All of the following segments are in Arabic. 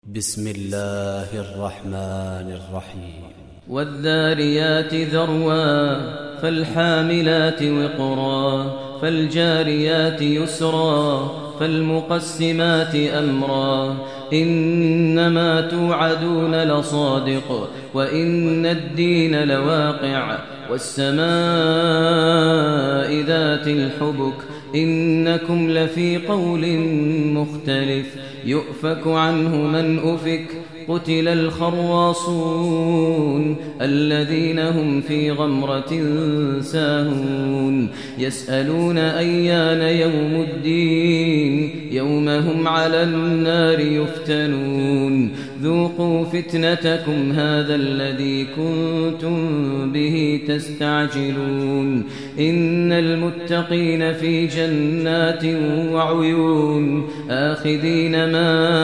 بسم الله الرحمن الرحيم والذاريات ذروا فالحاملات وقرا فالجاريات يسرا فالمقسمات أمرا إنما توعدون لصادق وإن الدين لواقع والسماء ذات الحبك إنكم لفي قول مختلف يؤفك عنه من أفك قتل الخراصون الذين هم في غمرة ساهون يسألون أيان يوم الدين يوم هم على النار يفتنون ذوقوا فتنتكم هذا الذي كنتم به تستعجلون إن المتقين في جنات وعيون آخذين ما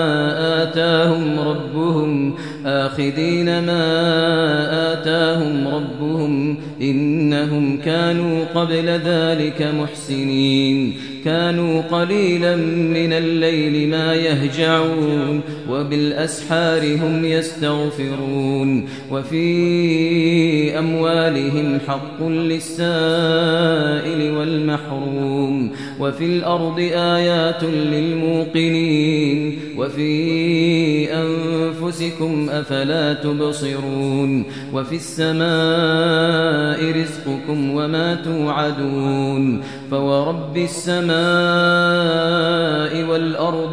آتاهم ربهم إنهم كانوا قبل ذلك محسنين كانوا قليلا من الليل ما يهجعون وبالأسحار هم يستغفرون وفي أموالهم حق للسائل والمحروم وفي الأرض آيات للموقنين وفي أنفسكم أفلا تبصرون وفي السماء رزقكم وما توعدون فورب السماء والأرض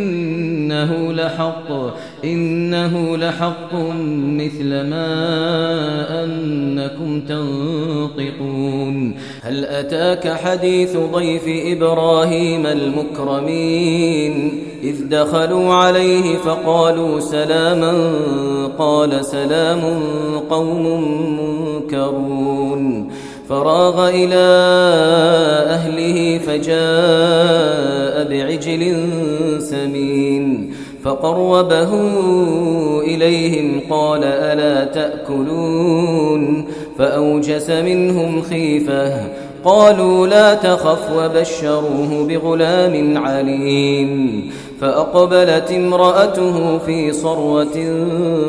إنه لحق مثل ما أنكم تنطقون هل أتاك حديث ضيف إبراهيم المكرمين إذ دخلوا عليه فقالوا سلاما قال سلام قوم منكرون فراغ إلى أهله فجاء بعجل سمين فقربه إليهم قال ألا تأكلون فأوجس منهم خيفة قالوا لا تخف وبشروه بغلام عليم فأقبلت امرأته في صرة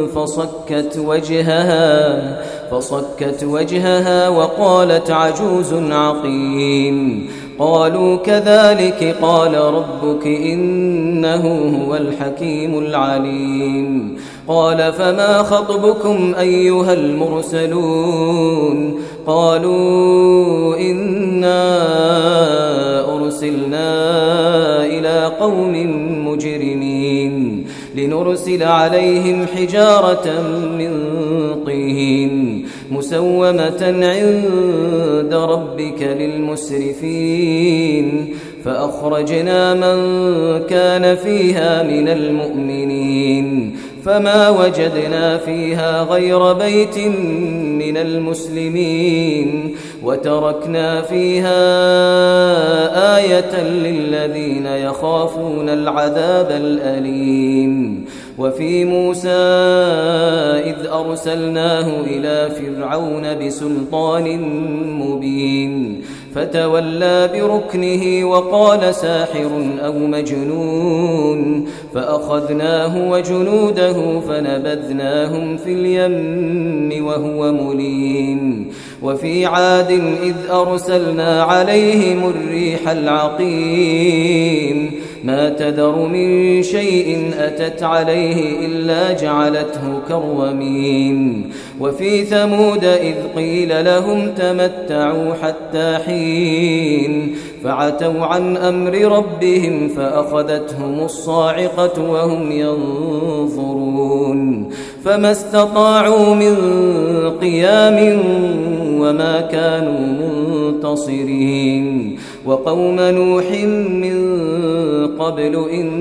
فصكت وجهها وقالت عجوز عقيم قالوا كذلك قال ربك إنه هو الحكيم العليم قال فما خطبكم أيها المرسلون قالوا إنا أرسلنا إلى قوم مجرمين لنرسل عليهم حجارة من طين مسومة عند ربك للمسرفين فأخرجنا من كان فيها من المؤمنين فما وجدنا فيها غير بيت من المسلمين وتركنا فيها آية للذين يخافون العذاب الأليم وفي موسى إذ أرسلناه إلى فرعون بسلطان مبين فتولى بركنه وقال ساحر أو مجنون فأخذناه وجنوده فنبذناهم في اليم وهو مليم وفي عاد إذ أرسلنا عليهم الريح العقيم ما تذر من شيء أتت عليه إلا جعلته كالرميم وفي ثمود إذ قيل لهم تمتعوا حتى حين فعتوا عن أمر ربهم فأخذتهم الصاعقة وهم ينظرون فما استطاعوا من قيام وما كانوا منتصرين وقوم نوح من قبل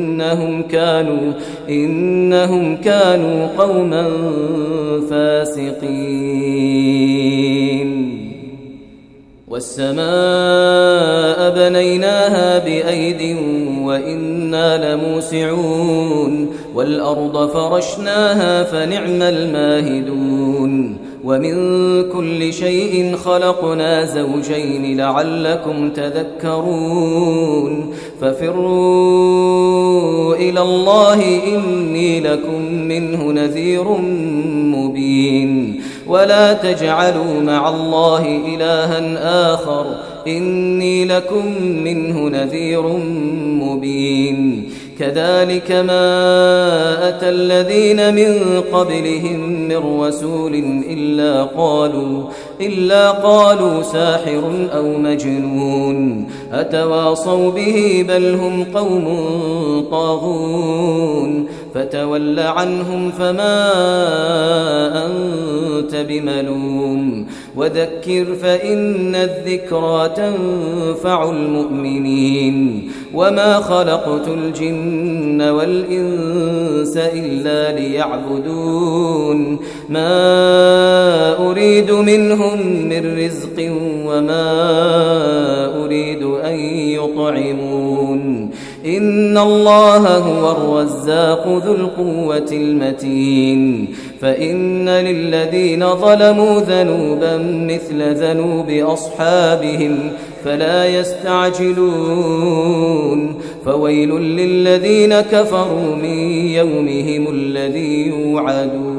إنهم كانوا قوما فاسقين والسماء بنيناها بأيد وإنا لموسعون والأرض فرشناها فنعم الماهدون ومن كل شيء خلقنا زوجين لعلكم تذكرون ففروا إلى الله إني لكم منه نذير مبين ولا تجعلوا مع الله إلها آخر إني لكم منه نذير مبين كذلك ما أتى الذين من قبلهم من رسول إلا قالوا ساحر أو مجنون أتواصوا به بل هم قوم طاغون فتول عنهم فما أنت بملوم وذكر فإن الذكرى تنفع المؤمنين وما خلقت الجن والإنس إلا ليعبدون ما أريد منهم من رزق وما أريد أن يطعمون إن الله هو الرزاق ذو القوة المتين فإن للذين ظلموا ذنوبا مثل ذنوب أصحابهم فلا يستعجلون فويل للذين كفروا من يومهم الذي يوعدون